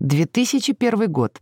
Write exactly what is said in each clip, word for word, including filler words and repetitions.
две тысячи первый год.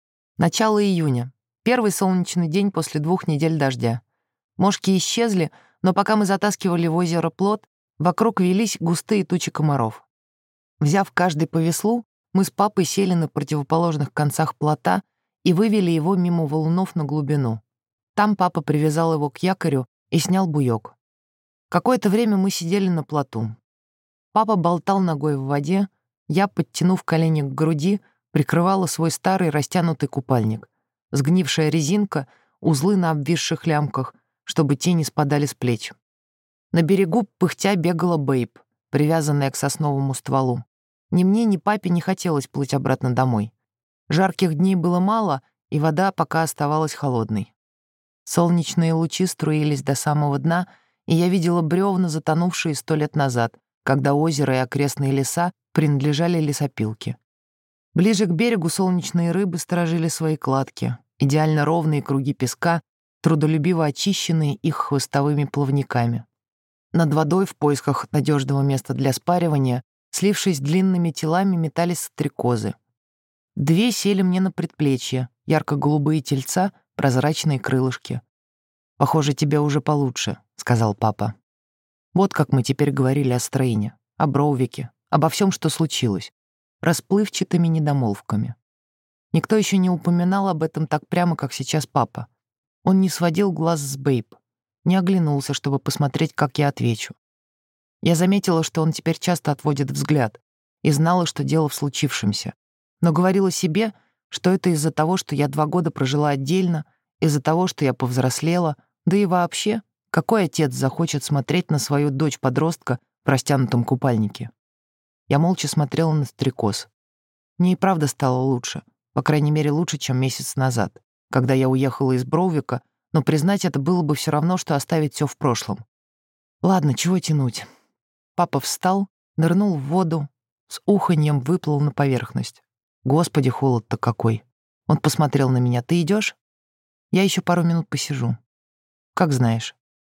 Начало июня. Первый солнечный день после двух недель дождя. Мошки исчезли, но пока мы затаскивали в озеро плот, вокруг велись густые тучи комаров. Взяв каждый по веслу, мы с папой сели на противоположных концах плота и вывели его мимо валунов на глубину. Там папа привязал его к якорю и снял буёк. Какое-то время мы сидели на плоту. Папа болтал ногой в воде, я, подтянув колени к груди, прикрывала свой старый растянутый купальник. Сгнившая резинка, узлы на обвисших лямках, чтобы те не спадали с плеч. На берегу пыхтя бегала Бэйб, привязанная к сосновому стволу. Ни мне, ни папе не хотелось плыть обратно домой. Жарких дней было мало, и вода пока оставалась холодной. Солнечные лучи струились до самого дна, и я видела бревна, затонувшие сто лет назад, когда озеро и окрестные леса принадлежали лесопилке. Ближе к берегу солнечные рыбы сторожили свои кладки, идеально ровные круги песка, трудолюбиво очищенные их хвостовыми плавниками. Над водой в поисках надежного места для спаривания, слившись длинными телами, метались стрекозы. Две сели мне на предплечье, ярко-голубые тельца, прозрачные крылышки. «Похоже, тебе уже получше», — сказал папа. Вот как мы теперь говорили о Стрейне, о Броувике, обо всем, что случилось, расплывчатыми недомолвками. Никто еще не упоминал об этом так прямо, как сейчас папа. Он не сводил глаз с Бэйб, не оглянулся, чтобы посмотреть, как я отвечу. Я заметила, что он теперь часто отводит взгляд, и знала, что дело в случившемся, но говорила себе, что это из-за того, что я два года прожила отдельно, из-за того, что я повзрослела, да и вообще, какой отец захочет смотреть на свою дочь-подростка в растянутом купальнике? Я молча смотрела на стрекоз. Мне и правда стало лучше, по крайней мере, лучше, чем месяц назад, когда я уехала из Броувика, но признать это было бы все равно, что оставить все в прошлом. Ладно, чего тянуть? Папа встал, нырнул в воду, с уханьем выплыл на поверхность. Господи, холод-то какой! Он посмотрел на меня. Ты идешь? Я еще пару минут посижу. Как знаешь.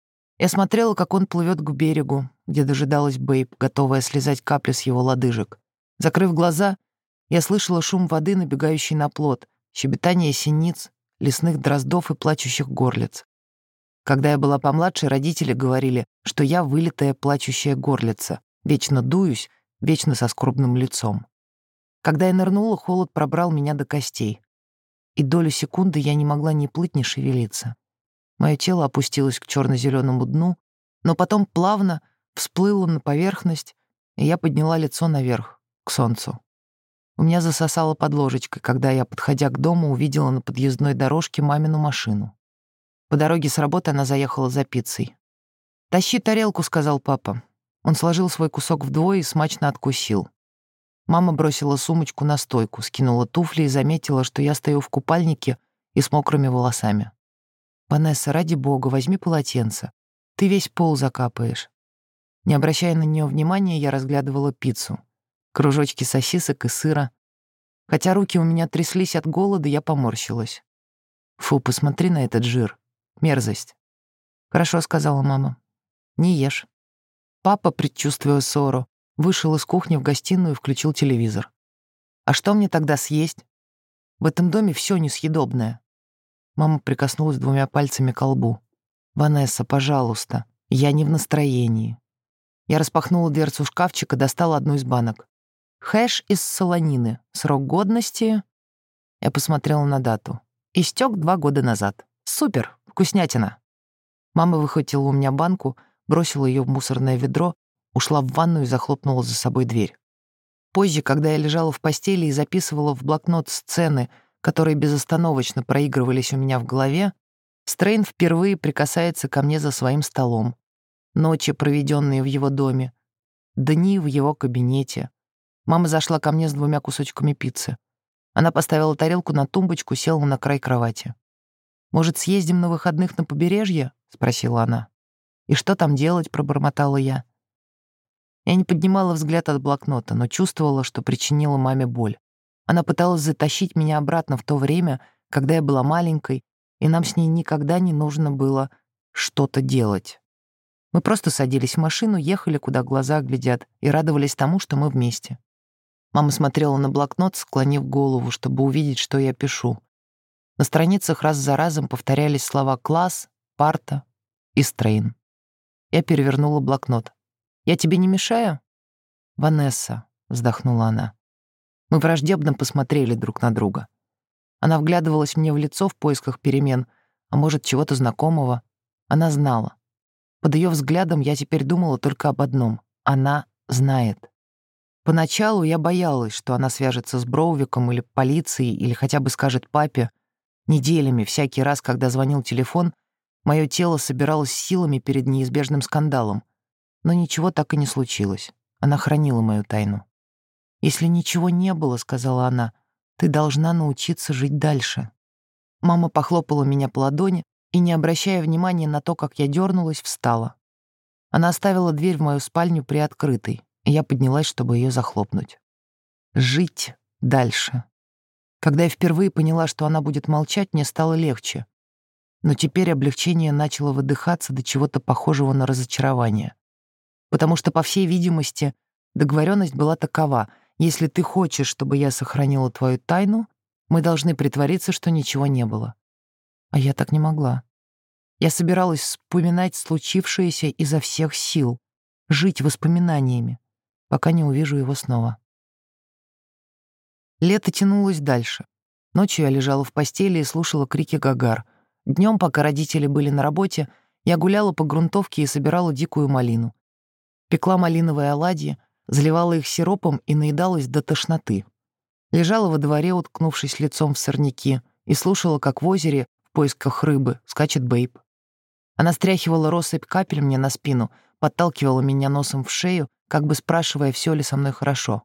Я смотрела, как он плывет к берегу, где дожидалась Бэйб, готовая слезать капли с его лодыжек. Закрыв глаза, я слышала шум воды, набегающий на плот, щебетание синиц, лесных дроздов и плачущих горлиц. Когда я была помладше, родители говорили, что я вылитая плачущая горлица, вечно дуюсь, вечно со скорбным лицом. Когда я нырнула, холод пробрал меня до костей. И долю секунды я не могла ни плыть, ни шевелиться. Мое тело опустилось к черно-зеленому дну, но потом плавно всплыло на поверхность, и я подняла лицо наверх, к солнцу. У меня засосало под ложечкой, когда я, подходя к дому, увидела на подъездной дорожке мамину машину. По дороге с работы она заехала за пиццей. «Тащи тарелку», — сказал папа. Он сложил свой кусок вдвое и смачно откусил. Мама бросила сумочку на стойку, скинула туфли и заметила, что я стою в купальнике и с мокрыми волосами. «Ванесса, ради бога, возьми полотенце. Ты весь пол закапаешь». Не обращая на нее внимания, я разглядывала пиццу. Кружочки сосисок и сыра. Хотя руки у меня тряслись от голода, я поморщилась. «Фу, посмотри на этот жир. Мерзость». «Хорошо», — сказала мама. «Не ешь». Папа, предчувствуя ссору, вышел из кухни в гостиную и включил телевизор. «А что мне тогда съесть? В этом доме все несъедобное». Мама прикоснулась двумя пальцами к лбу. «Ванесса, пожалуйста, я не в настроении». Я распахнула дверцу шкафчика, достала одну из банок. «Хэш из солонины. Срок годности...» Я посмотрела на дату. «Истек два года назад. Супер! Вкуснятина!» Мама выхватила у меня банку, бросила ее в мусорное ведро, ушла в ванную и захлопнула за собой дверь. Позже, когда я лежала в постели и записывала в блокнот сцены, которые безостановочно проигрывались у меня в голове, Стрейн впервые прикасается ко мне за своим столом. Ночи, проведенные в его доме, дни в его кабинете. Мама зашла ко мне с двумя кусочками пиццы. Она поставила тарелку на тумбочку, села на край кровати. «Может, съездим на выходных на побережье?» — спросила она. «И что там делать?» — пробормотала я. Я не поднимала взгляд от блокнота, но чувствовала, что причинила маме боль. Она пыталась затащить меня обратно в то время, когда я была маленькой, и нам с ней никогда не нужно было что-то делать. Мы просто садились в машину, ехали, куда глаза глядят, и радовались тому, что мы вместе. Мама смотрела на блокнот, склонив голову, чтобы увидеть, что я пишу. На страницах раз за разом повторялись слова «класс», «парта» и «стрейн». Я перевернула блокнот. «Я тебе не мешаю?» «Ванесса», — вздохнула она. Мы враждебно посмотрели друг на друга. Она вглядывалась мне в лицо в поисках перемен, а может, чего-то знакомого. Она знала. Под ее взглядом я теперь думала только об одном. Она знает. Поначалу я боялась, что она свяжется с Броувиком или полицией, или хотя бы скажет папе. Неделями, всякий раз, когда звонил телефон, мое тело собиралось силами перед неизбежным скандалом. Но ничего так и не случилось. Она хранила мою тайну. «Если ничего не было, — сказала она, — ты должна научиться жить дальше». Мама похлопала меня по ладони и, не обращая внимания на то, как я дернулась, встала. Она оставила дверь в мою спальню приоткрытой, и я поднялась, чтобы ее захлопнуть. Жить дальше. Когда я впервые поняла, что она будет молчать, мне стало легче. Но теперь облегчение начало выдыхаться до чего-то похожего на разочарование. Потому что, по всей видимости, договоренность была такова: если ты хочешь, чтобы я сохранила твою тайну, мы должны притвориться, что ничего не было. А я так не могла. Я собиралась вспоминать случившееся изо всех сил, жить воспоминаниями, пока не увижу его снова. Лето тянулось дальше. Ночью я лежала в постели и слушала крики гагар. Днем, пока родители были на работе, я гуляла по грунтовке и собирала дикую малину. Пекла малиновые оладьи, заливала их сиропом и наедалась до тошноты. Лежала во дворе, уткнувшись лицом в сорняки, и слушала, как в озере в поисках рыбы скачет Бэйб. Она стряхивала россыпь капель мне на спину, подталкивала меня носом в шею, как бы спрашивая, все ли со мной хорошо.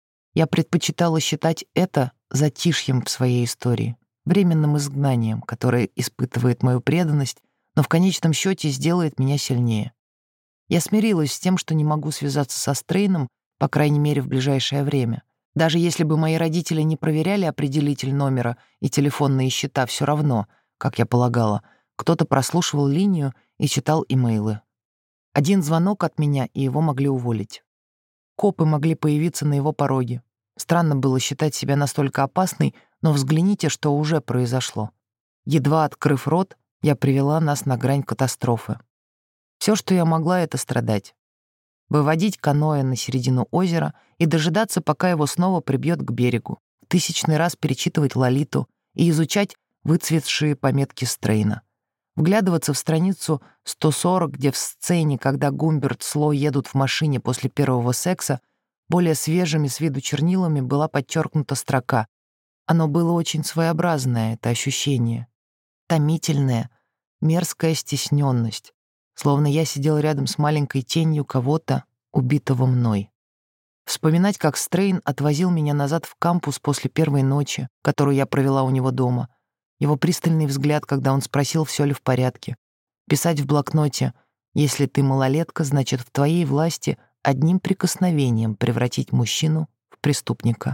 Я предпочитала считать это затишьем в своей истории, временным изгнанием, которое испытывает мою преданность, но в конечном счете сделает меня сильнее. Я смирилась с тем, что не могу связаться со Стрейном, по крайней мере, в ближайшее время. Даже если бы мои родители не проверяли определитель номера и телефонные счета, все равно, как я полагала, кто-то прослушивал линию и читал имейлы. Один звонок от меня, и его могли уволить. Копы могли появиться на его пороге. Странно было считать себя настолько опасной, но взгляните, что уже произошло. Едва открыв рот, я привела нас на грань катастрофы. Все, что я могла, — это страдать. Выводить каноэ на середину озера и дожидаться, пока его снова прибьет к берегу, в тысячный раз перечитывать Лолиту и изучать выцветшие пометки Стрейна. Вглядываться в страницу сто сорок, где в сцене, когда Гумберт с Ло едут в машине после первого секса, более свежими с виду чернилами была подчеркнута строка. Оно было очень своеобразное, это ощущение. Томительная, мерзкая стесненность, словно я сидел рядом с маленькой тенью кого-то, убитого мной. Вспоминать, как Стрейн отвозил меня назад в кампус после первой ночи, которую я провела у него дома, его пристальный взгляд, когда он спросил, все ли в порядке. Писать в блокноте: «Если ты малолетка, значит, в твоей власти одним прикосновением превратить мужчину в преступника».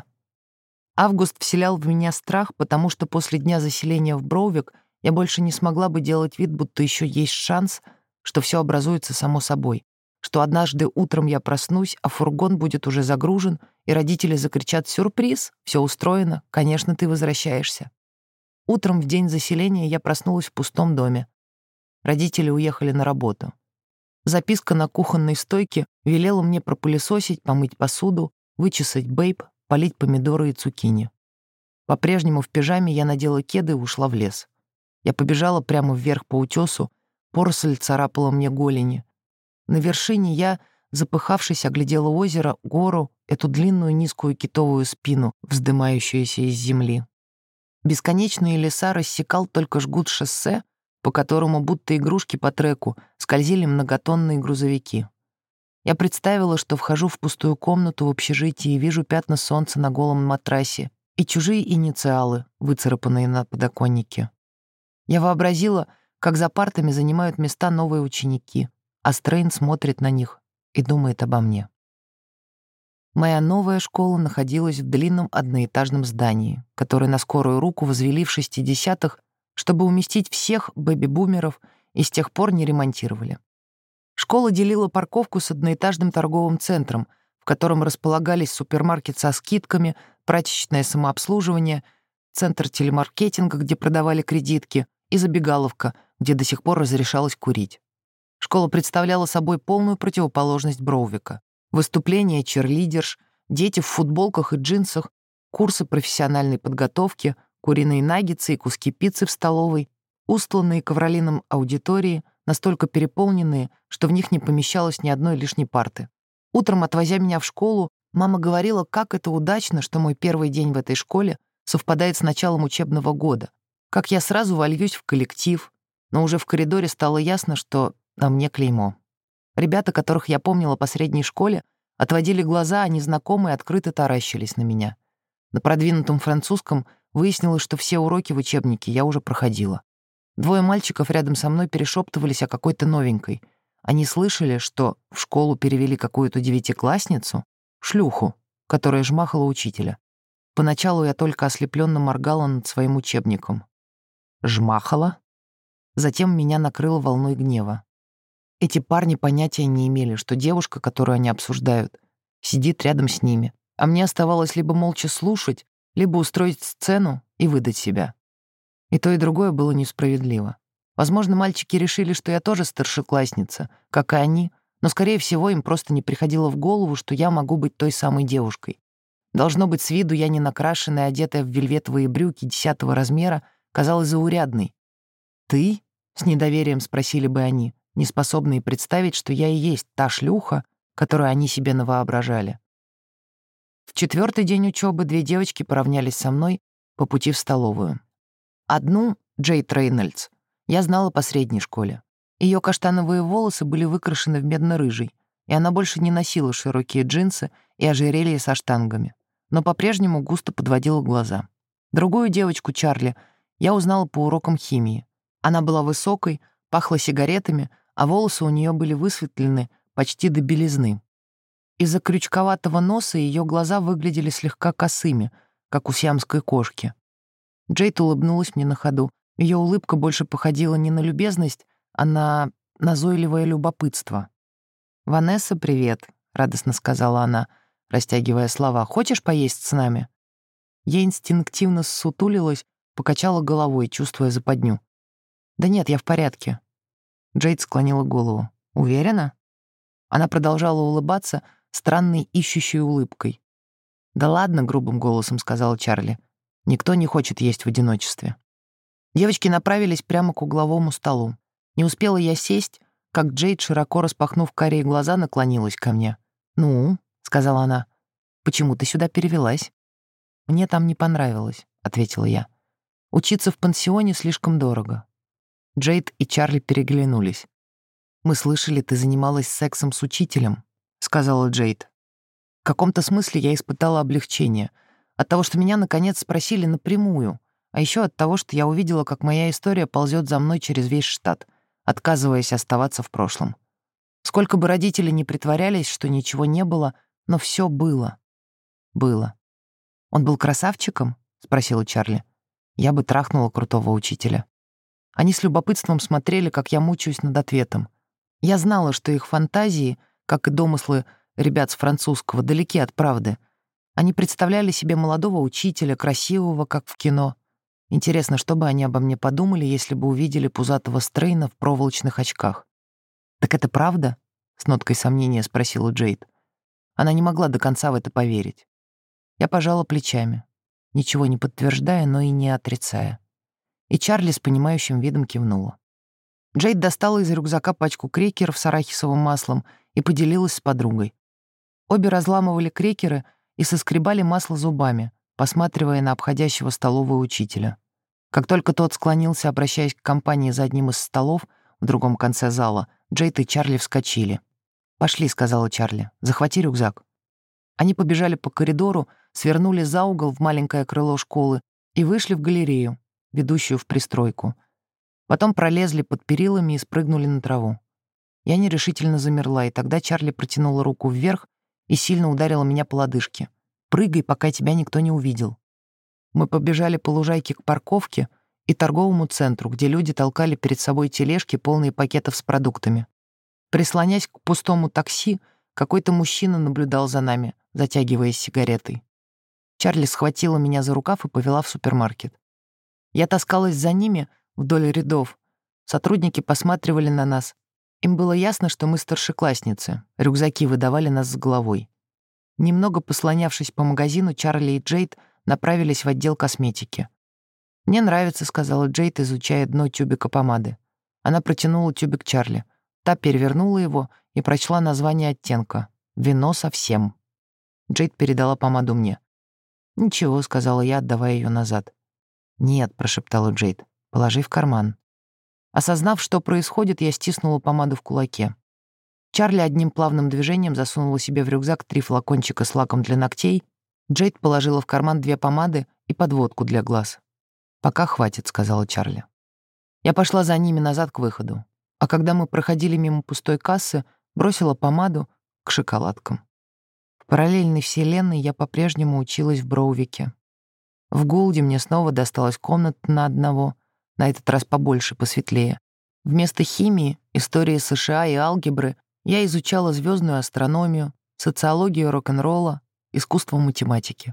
Август вселял в меня страх, потому что после дня заселения в Броувик я больше не смогла бы делать вид, будто еще есть шанс, что все образуется само собой, что однажды утром я проснусь, а фургон будет уже загружен, и родители закричат: «Сюрприз! Все устроено! Конечно, ты возвращаешься!» Утром в день заселения я проснулась в пустом доме. Родители уехали на работу. Записка на кухонной стойке велела мне пропылесосить, помыть посуду, вычесать Бэйб, полить помидоры и цукини. По-прежнему в пижаме я надела кеды и ушла в лес. Я побежала прямо вверх по утесу, поросль царапала мне голени. На вершине я, запыхавшись, оглядела озеро, гору, эту длинную низкую китовую спину, вздымающуюся из земли. Бесконечные леса рассекал только жгут шоссе, по которому, будто игрушки по треку, скользили многотонные грузовики. Я представила, что вхожу в пустую комнату в общежитии и вижу пятна солнца на голом матрасе и чужие инициалы, выцарапанные на подоконнике. Я вообразила, как за партами занимают места новые ученики, а Стрейн смотрит на них и думает обо мне. Моя новая школа находилась в длинном одноэтажном здании, которое на скорую руку возвели в шестидесятых, чтобы уместить всех бэби-бумеров, и с тех пор не ремонтировали. Школа делила парковку с одноэтажным торговым центром, в котором располагались супермаркет со скидками, прачечное самообслуживание, центр телемаркетинга, где продавали кредитки, и забегаловка, где до сих пор разрешалось курить. Школа представляла собой полную противоположность Броувика. Выступления черлидерш, дети в футболках и джинсах, курсы профессиональной подготовки, куриные наггетсы и куски пиццы в столовой, устланные ковролином аудитории, настолько переполненные, что в них не помещалось ни одной лишней парты. Утром, отвозя меня в школу, мама говорила, как это удачно, что мой первый день в этой школе совпадает с началом учебного года, как я сразу вольюсь в коллектив, но уже в коридоре стало ясно, что на мне клеймо. Ребята, которых я помнила по средней школе, отводили глаза, а незнакомые открыто таращились на меня. На продвинутом французском выяснилось, что все уроки в учебнике я уже проходила. Двое мальчиков рядом со мной перешептывались о какой-то новенькой. Они слышали, что в школу перевели какую-то девятиклассницу, шлюху, которая жмахала учителя. Поначалу я только ослепленно моргала над своим учебником. Жмахала? Затем меня накрыло волной гнева. Эти парни понятия не имели, что девушка, которую они обсуждают, сидит рядом с ними, а мне оставалось либо молча слушать, либо устроить сцену и выдать себя. И то, и другое было несправедливо. Возможно, мальчики решили, что я тоже старшеклассница, как и они, но, скорее всего, им просто не приходило в голову, что я могу быть той самой девушкой. Должно быть, с виду я не накрашенная, одетая в вельветовые брюки десятого размера, казалась заурядной. «Ты?» — с недоверием спросили бы они, неспособные представить, что я и есть та шлюха, которую они себе навоображали. В четвертый день учебы две девочки поравнялись со мной по пути в столовую. Одну, Джейд Рейнольдс, я знала по средней школе. Ее каштановые волосы были выкрашены в медно-рыжий, и она больше не носила широкие джинсы и ожерелье со штангами, но по-прежнему густо подводила глаза. Другую девочку, Чарли, я узнала по урокам химии. Она была высокой, пахла сигаретами, а волосы у нее были высветлены почти до белизны. Из-за крючковатого носа ее глаза выглядели слегка косыми, как у сиамской кошки. Джейд улыбнулась мне на ходу. Ее улыбка больше походила не на любезность, а на назойливое любопытство. «Ванесса, привет», — радостно сказала она, растягивая слова. «Хочешь поесть с нами?» Я инстинктивно ссутулилась, покачала головой, чувствуя западню. «Да нет, я в порядке». Джейд склонила голову. «Уверена?» Она продолжала улыбаться странной ищущей улыбкой. «Да ладно», — грубым голосом сказала Чарли. «Никто не хочет есть в одиночестве». Девочки направились прямо к угловому столу. Не успела я сесть, как Джейд, широко распахнув карие глаза, наклонилась ко мне. «Ну», — сказала она, — «почему ты сюда перевелась?» «Мне там не понравилось», — ответила я. «Учиться в пансионе слишком дорого». Джейд и Чарли переглянулись. «Мы слышали, ты занималась сексом с учителем», — сказала Джейд. В каком-то смысле я испытала облегчение от того, что меня, наконец, спросили напрямую, а еще от того, что я увидела, как моя история ползет за мной через весь штат, отказываясь оставаться в прошлом. Сколько бы родители ни притворялись, что ничего не было, но все было. Было. «Он был красавчиком?» — спросила Чарли. «Я бы трахнула крутого учителя». Они с любопытством смотрели, как я мучаюсь над ответом. Я знала, что их фантазии, как и домыслы ребят с французского, далеки от правды. Они представляли себе молодого учителя, красивого, как в кино. Интересно, что бы они обо мне подумали, если бы увидели пузатого Стрейна в проволочных очках. «Так это правда?» — с ноткой сомнения спросила Джейд. Она не могла до конца в это поверить. Я пожала плечами, ничего не подтверждая, но и не отрицая. И Чарли с понимающим видом кивнула. Джейд достала из рюкзака пачку крекеров с арахисовым маслом и поделилась с подругой. Обе разламывали крекеры и соскребали масло зубами, посматривая на обходящего столового учителя. Как только тот склонился, обращаясь к компании за одним из столов в другом конце зала, Джейд и Чарли вскочили. «Пошли», — сказала Чарли, — «захвати рюкзак». Они побежали по коридору, свернули за угол в маленькое крыло школы и вышли в галерею, ведущую в пристройку. Потом пролезли под перилами и спрыгнули на траву. Я нерешительно замерла, и тогда Чарли протянула руку вверх и сильно ударила меня по лодыжке. «Прыгай, пока тебя никто не увидел». Мы побежали по лужайке к парковке и торговому центру, где люди толкали перед собой тележки, полные пакетов с продуктами. Прислонясь к пустому такси, Какой-то мужчина наблюдал за нами, затягиваясь сигаретой. Чарли схватила меня за рукав и повела в супермаркет. Я таскалась за ними вдоль рядов. Сотрудники посматривали на нас. Им было ясно, что мы старшеклассницы. Рюкзаки выдавали нас с головой. Немного послонявшись по магазину, Чарли и Джейд направились в отдел косметики. «Мне нравится», — сказала Джейд, изучая дно тюбика помады. Она протянула тюбик Чарли. Та перевернула его и прочла название оттенка. «Вино совсем». Джейд передала помаду мне. «Ничего», — сказала я, отдавая ее назад. «Нет», — прошептала Джейд, — «положи в карман». Осознав, что происходит, я стиснула помаду в кулаке. Чарли одним плавным движением засунула себе в рюкзак три флакончика с лаком для ногтей. Джейд положила в карман две помады и подводку для глаз. «Пока хватит», — сказала Чарли. Я пошла за ними назад к выходу. А когда мы проходили мимо пустой кассы, бросила помаду к шоколадкам. В параллельной вселенной я по-прежнему училась в Броувике. В Гулде мне снова досталась комната на одного, на этот раз побольше, посветлее. Вместо химии, истории США и алгебры я изучала звездную астрономию, социологию рок-н-ролла, искусство математики.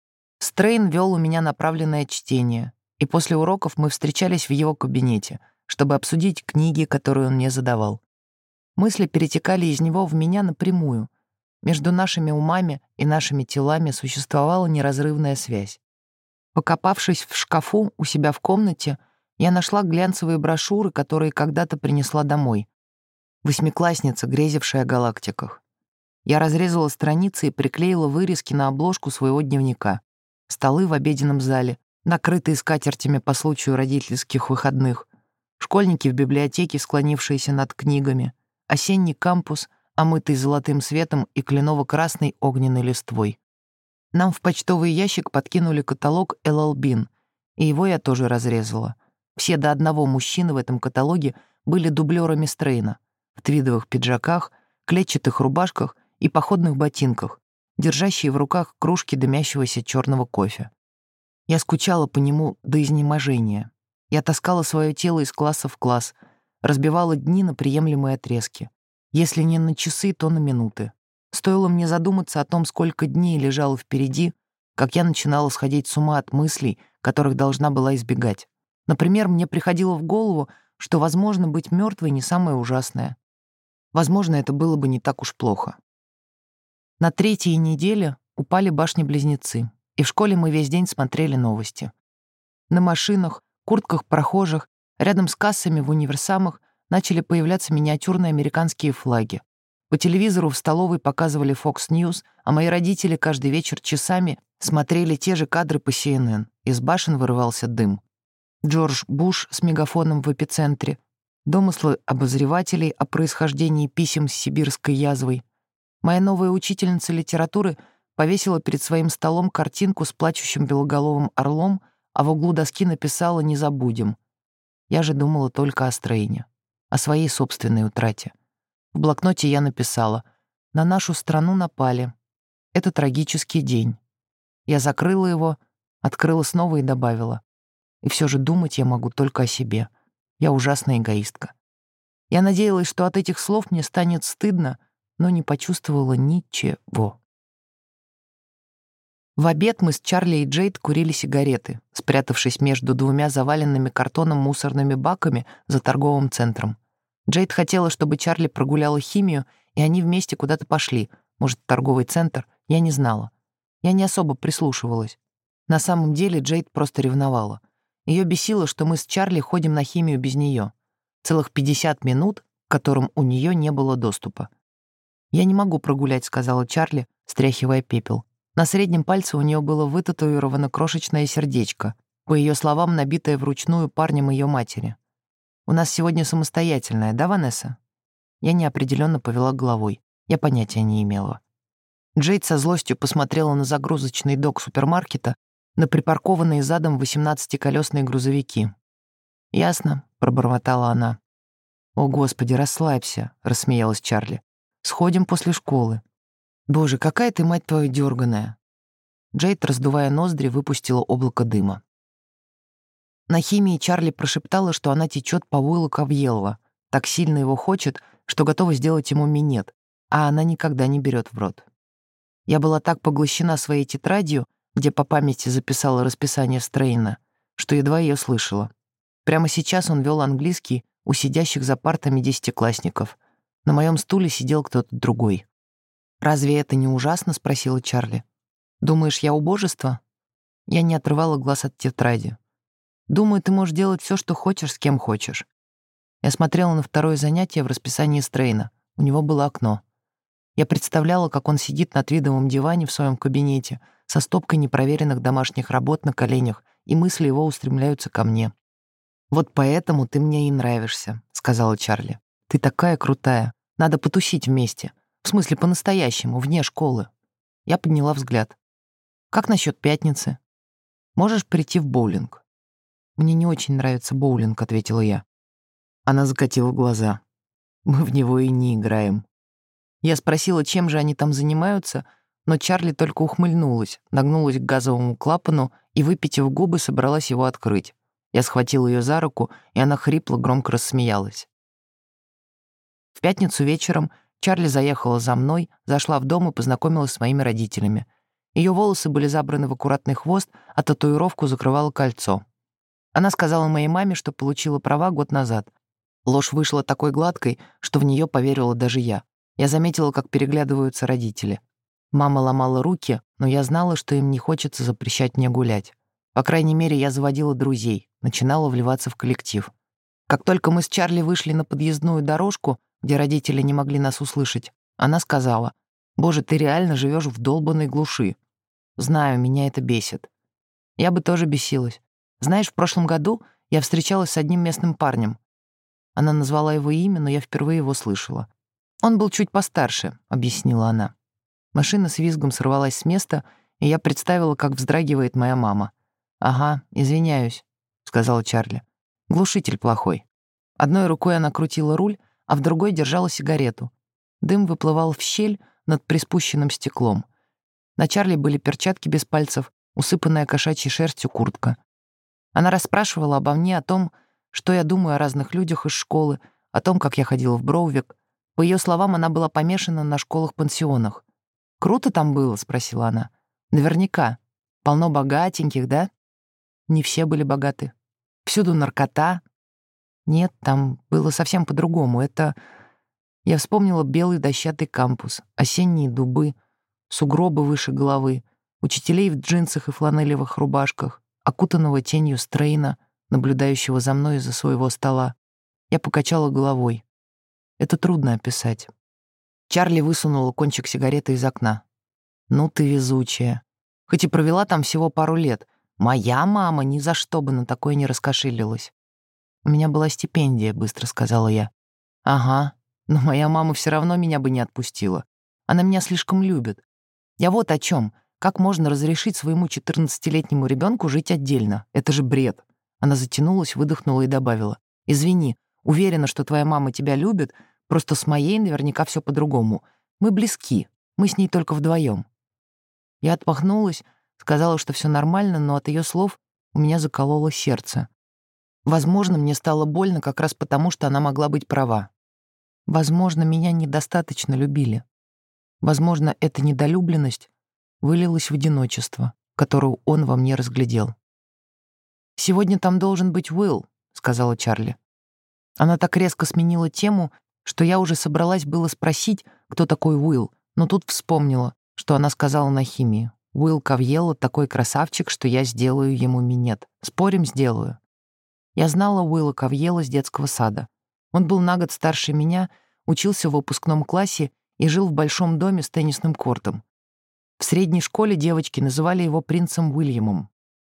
Стрейн вел у меня направленное чтение, и после уроков мы встречались в его кабинете, чтобы обсудить книги, которые он мне задавал. Мысли перетекали из него в меня напрямую. Между нашими умами и нашими телами существовала неразрывная связь. Покопавшись в шкафу у себя в комнате, я нашла глянцевые брошюры, которые когда-то принесла домой. Восьмиклассница, грезившая о галактиках. Я разрезала страницы и приклеила вырезки на обложку своего дневника. Столы в обеденном зале, накрытые скатертями по случаю родительских выходных. Школьники в библиотеке, склонившиеся над книгами. Осенний кампус, омытый золотым светом и кленово-красной огненной листвой. Нам в почтовый ящик подкинули каталог Эл Эл Бин, и его я тоже разрезала. Все до одного мужчины в этом каталоге были дублерами Стрейна, в твидовых пиджаках, клетчатых рубашках и походных ботинках, держащие в руках кружки дымящегося черного кофе. Я скучала по нему до изнеможения. Я таскала свое тело из класса в класс, разбивала дни на приемлемые отрезки. Если не на часы, то на минуты. Стоило мне задуматься о том, сколько дней лежало впереди, как я начинала сходить с ума от мыслей, которых должна была избегать. Например, мне приходило в голову, что, возможно, быть мертвой не самое ужасное. Возможно, это было бы не так уж плохо. На третьей неделе упали башни-близнецы, и в школе мы весь день смотрели новости. На машинах, куртках прохожих, рядом с кассами в универсамах начали появляться миниатюрные американские флаги. По телевизору в столовой показывали Fox News, а мои родители каждый вечер часами смотрели те же кадры по Си Эн Эн. Из башен вырывался дым. Джордж Буш с мегафоном в эпицентре, домыслы обозревателей о происхождении писем с сибирской язвой. Моя новая учительница литературы повесила перед своим столом картинку с плачущим белоголовым орлом, а в углу доски написала «Не забудем». Я же думала только о Стрейне, о своей собственной утрате. В блокноте я написала: «На нашу страну напали. Это трагический день». Я закрыла его, открыла снова и добавила: «И все же думать я могу только о себе. Я ужасная эгоистка». Я надеялась, что от этих слов мне станет стыдно, но не почувствовала ничего. В обед мы с Чарли и Джейд курили сигареты, спрятавшись между двумя заваленными картоном мусорными баками за торговым центром. Джейд хотела, чтобы Чарли прогуляла химию, и они вместе куда-то пошли, может, в торговый центр, я не знала. Я не особо прислушивалась. На самом деле Джейд просто ревновала. Ее бесило, что мы с Чарли ходим на химию без нее. Целых пятьдесят минут, к которым у нее не было доступа. «Я не могу прогулять», — сказала Чарли, стряхивая пепел. На среднем пальце у нее было вытатуировано крошечное сердечко, по ее словам, набитое вручную парнем ее матери. «У нас сегодня самостоятельная, да, Ванесса?» Я неопределенно повела головой. Я понятия не имела. Джейд со злостью посмотрела на загрузочный док супермаркета, на припаркованные задом восемнадцатиколесные грузовики. «Ясно», — пробормотала она. «О, Господи, расслабься», — рассмеялась Чарли. «Сходим после школы». «Боже, какая ты, мать твою, дерганая!» Джейд, раздувая ноздри, выпустила облако дыма. На химии Чарли прошептала, что она течет по войлу Кавьелова, так сильно его хочет, что готова сделать ему минет. а она никогда не берет в рот. Я была так поглощена своей тетрадью, где по памяти записала расписание Стрейна, что едва ее слышала. Прямо сейчас он вел английский у сидящих за партами десятиклассников. На моем стуле сидел кто-то другой. «Разве это не ужасно?» — спросила Чарли. «Думаешь, я убожество?» Я не отрывала глаз от тетради. «Думаю, ты можешь делать все, что хочешь, с кем хочешь». Я смотрела на второе занятие в расписании Стрейна. У него было окно. Я представляла, как он сидит на твидовом диване в своем кабинете со стопкой непроверенных домашних работ на коленях, и мысли его устремляются ко мне. «Вот поэтому ты мне и нравишься», — сказала Чарли. «Ты такая крутая. Надо потусить вместе. В смысле, по-настоящему, вне школы». Я подняла взгляд. «Как насчет пятницы? Можешь прийти в боулинг?» «Мне не очень нравится боулинг», — ответила я. Она закатила глаза. «Мы в него и не играем». Я спросила, чем же они там занимаются, но Чарли только ухмыльнулась, нагнулась к газовому клапану и, выпитив губы, собралась его открыть. Я схватила ее за руку, и она хрипло громко рассмеялась. В пятницу вечером Чарли заехала за мной, зашла в дом и познакомилась с моими родителями. Ее волосы были забраны в аккуратный хвост, а татуировку закрывало кольцо. Она сказала моей маме, что получила права год назад. Ложь вышла такой гладкой, что в нее поверила даже я. Я заметила, как переглядываются родители. Мама ломала руки, но я знала, что им не хочется запрещать мне гулять. По крайней мере, я заводила друзей, начинала вливаться в коллектив. Как только мы с Чарли вышли на подъездную дорожку, где родители не могли нас услышать, она сказала: «Боже, ты реально живешь в долбанной глуши». Знаю, меня это бесит. Я бы тоже бесилась. Знаешь, в прошлом году я встречалась с одним местным парнем. Она назвала его имя, но я впервые его слышала. «Он был чуть постарше», — объяснила она. Машина с визгом сорвалась с места, и я представила, как вздрагивает моя мама. «Ага, извиняюсь», — сказала Чарли. «Глушитель плохой». Одной рукой она крутила руль, а в другой держала сигарету. Дым выплывал в щель над приспущенным стеклом. На Чарли были перчатки без пальцев, усыпанная кошачьей шерстью куртка. Она расспрашивала обо мне, о том, что я думаю о разных людях из школы, о том, как я ходила в Броувик. По ее словам, она была помешана на школах-пансионах. «Круто там было?» — спросила она. «Наверняка. Полно богатеньких, да?» Не все были богаты. Всюду наркота. Нет, там было совсем по-другому. Это... Я вспомнила белый дощатый кампус, осенние дубы, сугробы выше головы, учителей в джинсах и фланелевых рубашках, окутанного тенью Стрейна, наблюдающего за мной из-за своего стола. Я покачала головой. Это трудно описать. Чарли высунула кончик сигареты из окна. «Ну ты везучая. Хоть и провела там всего пару лет. Моя мама ни за что бы на такое не раскошелилась». «У меня была стипендия», — быстро сказала я. «Ага, но моя мама все равно меня бы не отпустила. Она меня слишком любит. Я вот о чем. Как можно разрешить своему четырнадцатилетнему ребенку жить отдельно? Это же бред». Она затянулась, выдохнула и добавила. «Извини, уверена, что твоя мама тебя любит, просто с моей наверняка все по-другому. Мы близки, мы с ней только вдвоем». Я отмахнулась, сказала, что все нормально, но от ее слов у меня закололо сердце. Возможно, мне стало больно как раз потому, что она могла быть права. Возможно, меня недостаточно любили. Возможно, эта недолюбленность вылилась в одиночество, которую он во мне разглядел. «Сегодня там должен быть Уилл», — сказала Чарли. Она так резко сменила тему, что я уже собралась было спросить, кто такой Уилл, но тут вспомнила, что она сказала на химии. «Уилл Кавьелло такой красавчик, что я сделаю ему минет. Спорим, сделаю». Я знала Уилла Кавьелло с детского сада. Он был на год старше меня, учился в выпускном классе и жил в большом доме с теннисным кортом. В средней школе девочки называли его принцем Уильямом.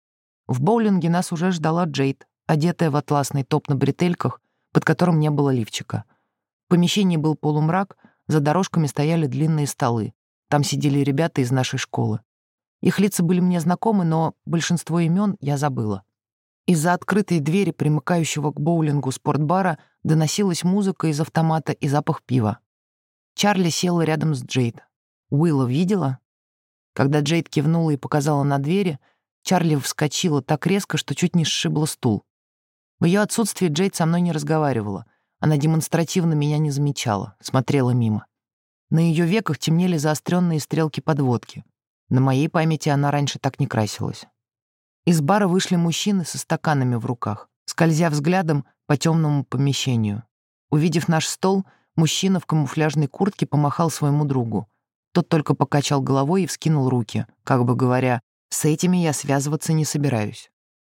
В боулинге нас уже ждала Джейд, одетая в атласный топ на бретельках, под которым не было лифчика. В помещении был полумрак, за дорожками стояли длинные столы. Там сидели ребята из нашей школы. Их лица были мне знакомы, но большинство имен я забыла. Из-за открытой двери, примыкающего к боулингу спортбара, доносилась музыка из автомата и запах пива. Чарли села рядом с Джейд. «Уилла видела?» Когда Джейд кивнула и показала на двери, Чарли вскочила так резко, что чуть не сшибла стул. В ее отсутствии Джейд со мной не разговаривала. Она демонстративно меня не замечала, смотрела мимо. На ее веках темнели заостренные стрелки подводки. На моей памяти она раньше так не красилась. Из бара вышли мужчины со стаканами в руках, скользя взглядом по темному помещению. Увидев наш стол, мужчина в камуфляжной куртке помахал своему другу. Тот только покачал головой и вскинул руки, как бы говоря, «С этими я связываться не собираюсь».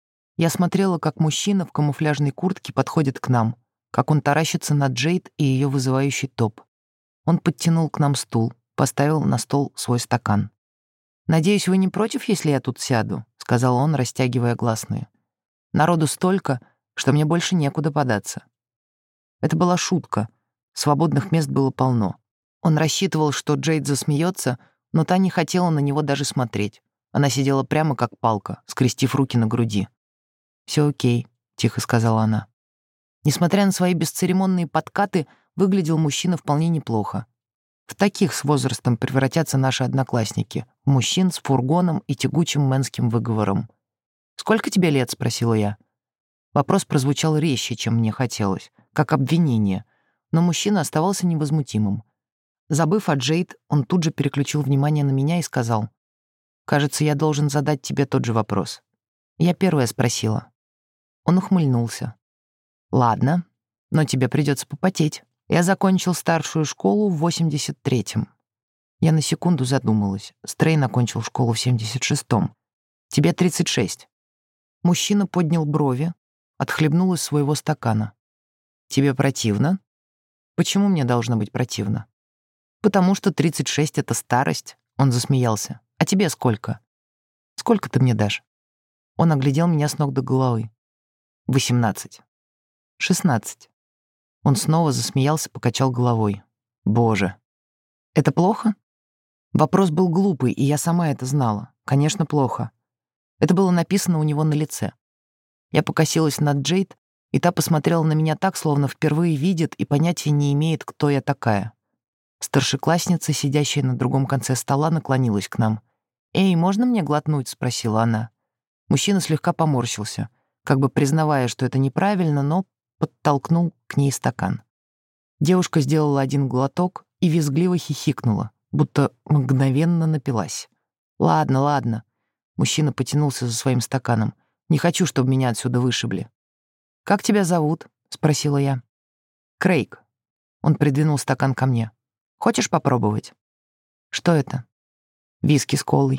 Я смотрела, как мужчина в камуфляжной куртке подходит к нам, как он таращится на Джейд и ее вызывающий топ. Он подтянул к нам стул, поставил на стол свой стакан. «Надеюсь, вы не против, если я тут сяду?» — сказал он, растягивая гласные. «Народу столько, что мне больше некуда податься». Это была шутка. Свободных мест было полно. Он рассчитывал, что Джейд засмеется, но та не хотела на него даже смотреть. Она сидела прямо как палка, скрестив руки на груди. «Все окей», — тихо сказала она. Несмотря на свои бесцеремонные подкаты, выглядел мужчина вполне неплохо. В таких с возрастом превратятся наши одноклассники, мужчин с фургоном и тягучим мэнским выговором. «Сколько тебе лет?» — спросила я. Вопрос прозвучал резче, чем мне хотелось, как обвинение, но мужчина оставался невозмутимым. Забыв о Джейд, он тут же переключил внимание на меня и сказал: «Кажется, я должен задать тебе тот же вопрос». Я первая спросила. Он ухмыльнулся. «Ладно, но тебе придется попотеть. Я закончил старшую школу в восемьдесят третьем». Я на секунду задумалась. Стрейн окончил школу в семьдесят шестом. «Тебе тридцать шесть». Мужчина поднял брови, отхлебнул из своего стакана. «Тебе противно?» «Почему мне должно быть противно?» «Потому что тридцать шесть — это старость», — он засмеялся. «А тебе сколько?» «Сколько ты мне дашь?» Он оглядел меня с ног до головы. «Восемнадцать». «Шестнадцать». Он снова засмеялся, покачал головой. «Боже. Это плохо?» Вопрос был глупый, и я сама это знала. Конечно, плохо. Это было написано у него на лице. Я покосилась на Джейд, и та посмотрела на меня так, словно впервые видит и понятия не имеет, кто я такая. Старшеклассница, сидящая на другом конце стола, наклонилась к нам. «Эй, можно мне глотнуть?» — спросила она. Мужчина слегка поморщился, как бы признавая, что это неправильно, но подтолкнул к ней стакан. Девушка сделала один глоток и визгливо хихикнула, будто мгновенно напилась. «Ладно, ладно». Мужчина потянулся за своим стаканом. «Не хочу, чтобы меня отсюда вышибли». «Как тебя зовут?» — спросила я. «Крейг». Он придвинул стакан ко мне. «Хочешь попробовать?» «Что это?» «Виски с колой».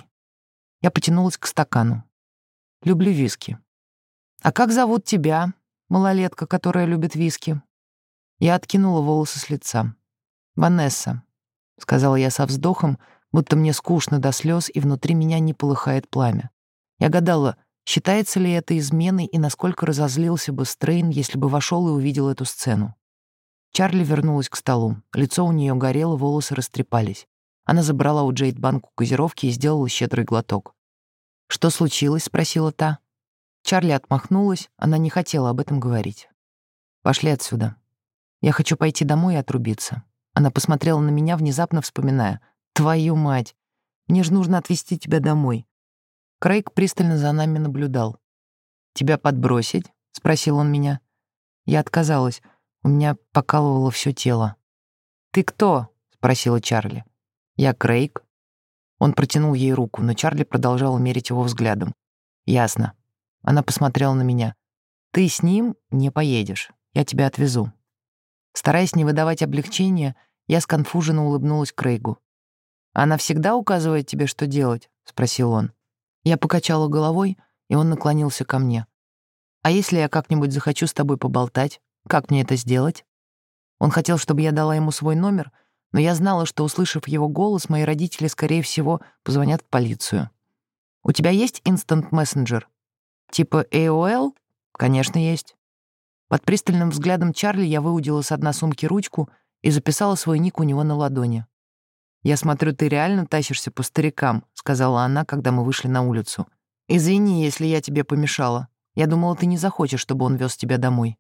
Я потянулась к стакану. «Люблю виски». «А как зовут тебя, малолетка, которая любит виски?» Я откинула волосы с лица. «Ванесса», — сказала я со вздохом, будто мне скучно до слез, и внутри меня не полыхает пламя. Я гадала, считается ли это изменой и насколько разозлился бы Стрейн, если бы вошел и увидел эту сцену. Чарли вернулась к столу. Лицо у нее горело, волосы растрепались. Она забрала у Джейд банку газировки и сделала щедрый глоток. «Что случилось?» — спросила та. Чарли отмахнулась, она не хотела об этом говорить. «Пошли отсюда. Я хочу пойти домой и отрубиться». Она посмотрела на меня, внезапно вспоминая. «Твою мать! Мне же нужно отвезти тебя домой». Крейг пристально за нами наблюдал. «Тебя подбросить?» — спросил он меня. Я отказалась. У меня покалывало все тело. «Ты кто?» — спросила Чарли. «Я Крейг». Он протянул ей руку, но Чарли продолжала мерить его взглядом. «Ясно». Она посмотрела на меня. «Ты с ним не поедешь. Я тебя отвезу». Стараясь не выдавать облегчения, я сконфуженно улыбнулась Крейгу. «Она всегда указывает тебе, что делать?» — спросил он. Я покачала головой, и он наклонился ко мне. «А если я как-нибудь захочу с тобой поболтать? Как мне это сделать?» Он хотел, чтобы я дала ему свой номер, но я знала, что, услышав его голос, мои родители, скорее всего, позвонят в полицию. «У тебя есть Instant Messenger? Типа эй о эл?» «Конечно, есть». Под пристальным взглядом Чарли я выудила с дна сумки ручку и записала свой ник у него на ладони. «Я смотрю, ты реально тащишься по старикам», — сказала она, когда мы вышли на улицу. «Извини, если я тебе помешала. Я думала, ты не захочешь, чтобы он вез тебя домой».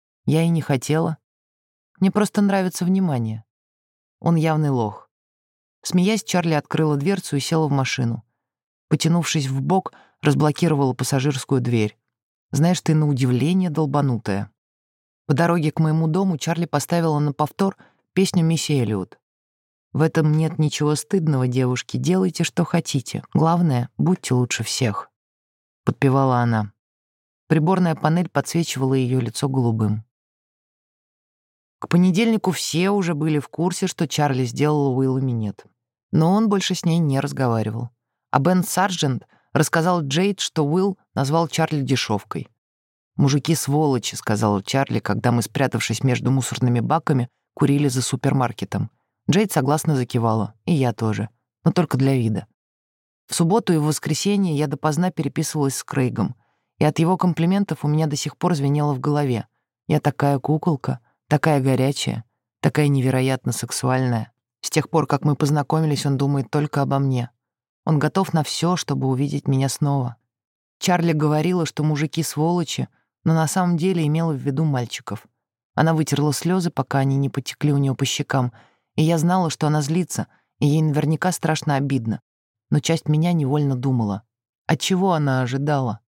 Я и не хотела. Мне просто нравится внимание. Он явный лох. Смеясь, Чарли открыла дверцу и села в машину. Потянувшись вбок, разблокировала пассажирскую дверь. «Знаешь, ты на удивление долбанутая». По дороге к моему дому Чарли поставила на повтор песню Мисси Эллиот. В этом нет ничего стыдного, девушки. Делайте, что хотите. Главное, будьте лучше всех», — подпевала она. Приборная панель подсвечивала ее лицо голубым. К понедельнику все уже были в курсе, что Чарли сделала Уиллу минет. Но он больше с ней не разговаривал. А Бен Сарджент рассказал Джейд, что Уилл назвал Чарли дешевкой. «Мужики сволочи», — сказала Чарли, когда мы, спрятавшись между мусорными баками, курили за супермаркетом. Джейд согласно закивала, и я тоже, но только для вида. В субботу и в воскресенье я допоздна переписывалась с Крейгом, и от его комплиментов у меня до сих пор звенело в голове. Я такая куколка, такая горячая, такая невероятно сексуальная. С тех пор, как мы познакомились, он думает только обо мне. Он готов на все, чтобы увидеть меня снова. Чарли говорила, что мужики сволочи, но на самом деле имела в виду мальчиков. Она вытерла слезы, пока они не потекли у нее по щекам, и я знала, что она злится, и ей наверняка страшно обидно. Но часть меня невольно думала, от чего она ожидала?